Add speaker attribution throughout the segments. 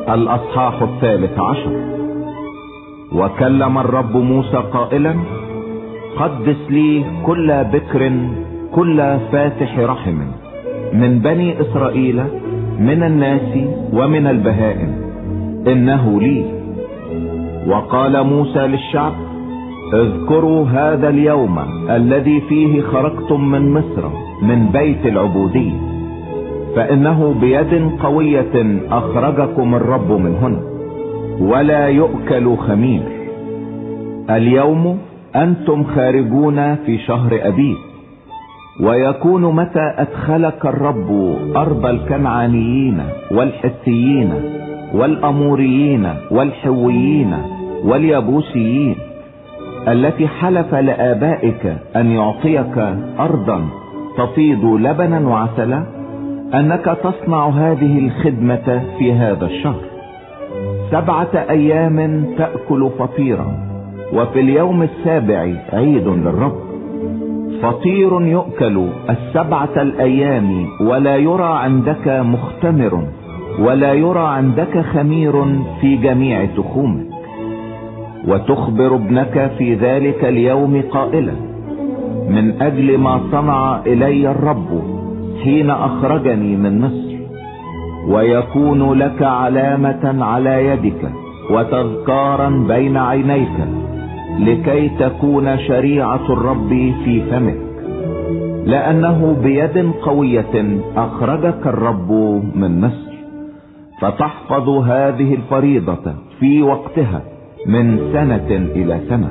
Speaker 1: الأصحاح 13. وكلم الرب موسى قائلا: قدس لي كل بكر كل فاتح رحم من بني إسرائيل من الناس ومن البهائم، إنه لي. وقال موسى للشعب: اذكروا هذا اليوم الذي فيه خرجتم من مصر من بيت العبودية، فإنه بيد قوية أخرجكم الرب من هنا، ولا يؤكل خمير. اليوم أنتم خارجون في شهر أبيب، ويكون متى أدخلك الرب أرض الكنعانيين والحثيين والأموريين والحويين واليبوسيين التي حلف لآبائك أن يعطيك أرضا تفيض لبنا وعسلا، أنك تصنع هذه الخدمة في هذا الشهر. 7 أيام تأكل فطيرا، وفي اليوم السابع عيد للرب. فطير يؤكل 7 الأيام، ولا يرى عندك مختمر، ولا يرى عندك خمير في جميع تخومك. وتخبر ابنك في ذلك اليوم قائلا: من أجل ما صنع إلي الرب حين أخرجني من مصر. ويكون لك علامة على يدك وتذكارا بين عينيك، لكي تكون شريعة الرب في فمك، لأنه بيد قوية أخرجك الرب من مصر. فتحفظ هذه الفريضة في وقتها من سنة إلى سنة.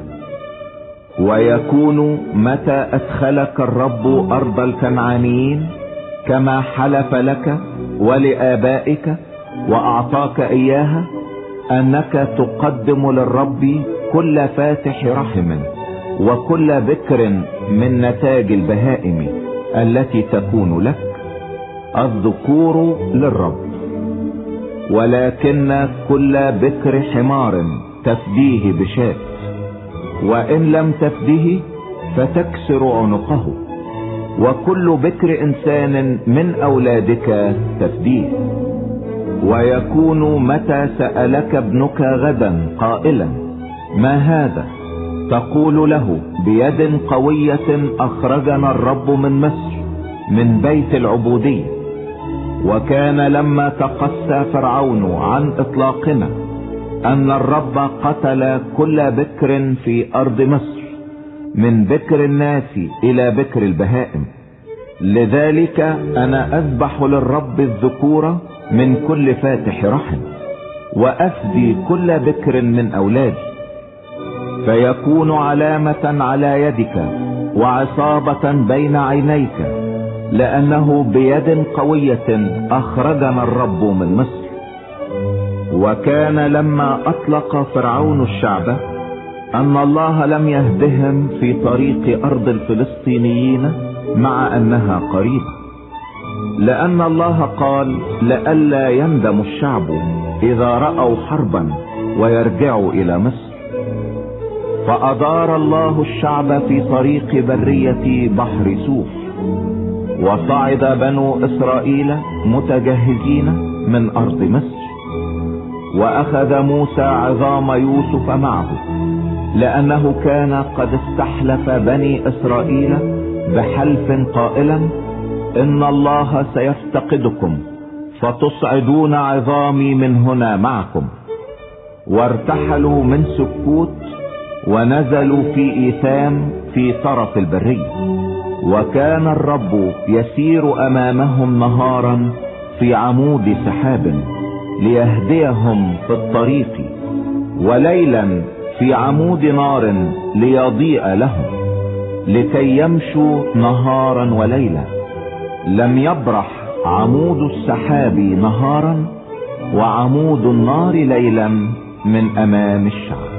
Speaker 1: ويكون متى أدخلك الرب أرض الكنعانيين كما حلف لك ولآبائك وأعطاك إياها، أنك تقدم للرب كل فاتح رحم وكل بكر من نتاج البهائم التي تكون لك، الذكور للرب. ولكن كل بكر حمار تفديه بشاة، وإن لم تفده فتكسر عنقه. وكل بكر إنسان من أولادك تفديه. ويكون متى سألك ابنك غدا قائلا: ما هذا؟ تقول له: بيد قوية أخرجنا الرب من مصر من بيت العبودية. وكان لما تقسى فرعون عن إطلاقنا أن الرب قتل كل بكر في أرض مصر، من بكر الناس إلى بكر البهائم. لذلك أنا أذبح للرب الذكور من كل فاتح رحم، وأفدي كل بكر من أولادي. فيكون علامة على يدك وعصابة بين عينيك، لأنه بيد قوية أخرجنا الرب من مصر. وكان لما أطلق فرعون الشعب أن الله لم يهدهم في طريق أرض الفلسطينيين مع أنها قريبة، لأن الله قال: لئلا يندم الشعب إذا رأوا حربا ويرجعوا إلى مصر. فأدار الله الشعب في طريق برية بحر سوف، وصعد بنو إسرائيل متجهزين من أرض مصر. وأخذ موسى عظام يوسف معه، لأنه كان قد استحلف بني إسرائيل بحلف قائلا: إن الله سيفتقدكم فتصعدون عظامي من هنا معكم. وارتحلوا من سكوت ونزلوا في إيثام في طرف البرية. وكان الرب يسير أمامهم نهارا في عمود سحاب ليهديهم في الطريق، وليلا في عمود نار ليضيء لهم، لكي يمشوا نهارا وليلا. لم يبرح عمود السحاب نهارا وعمود النار ليلا من أمام الشعب.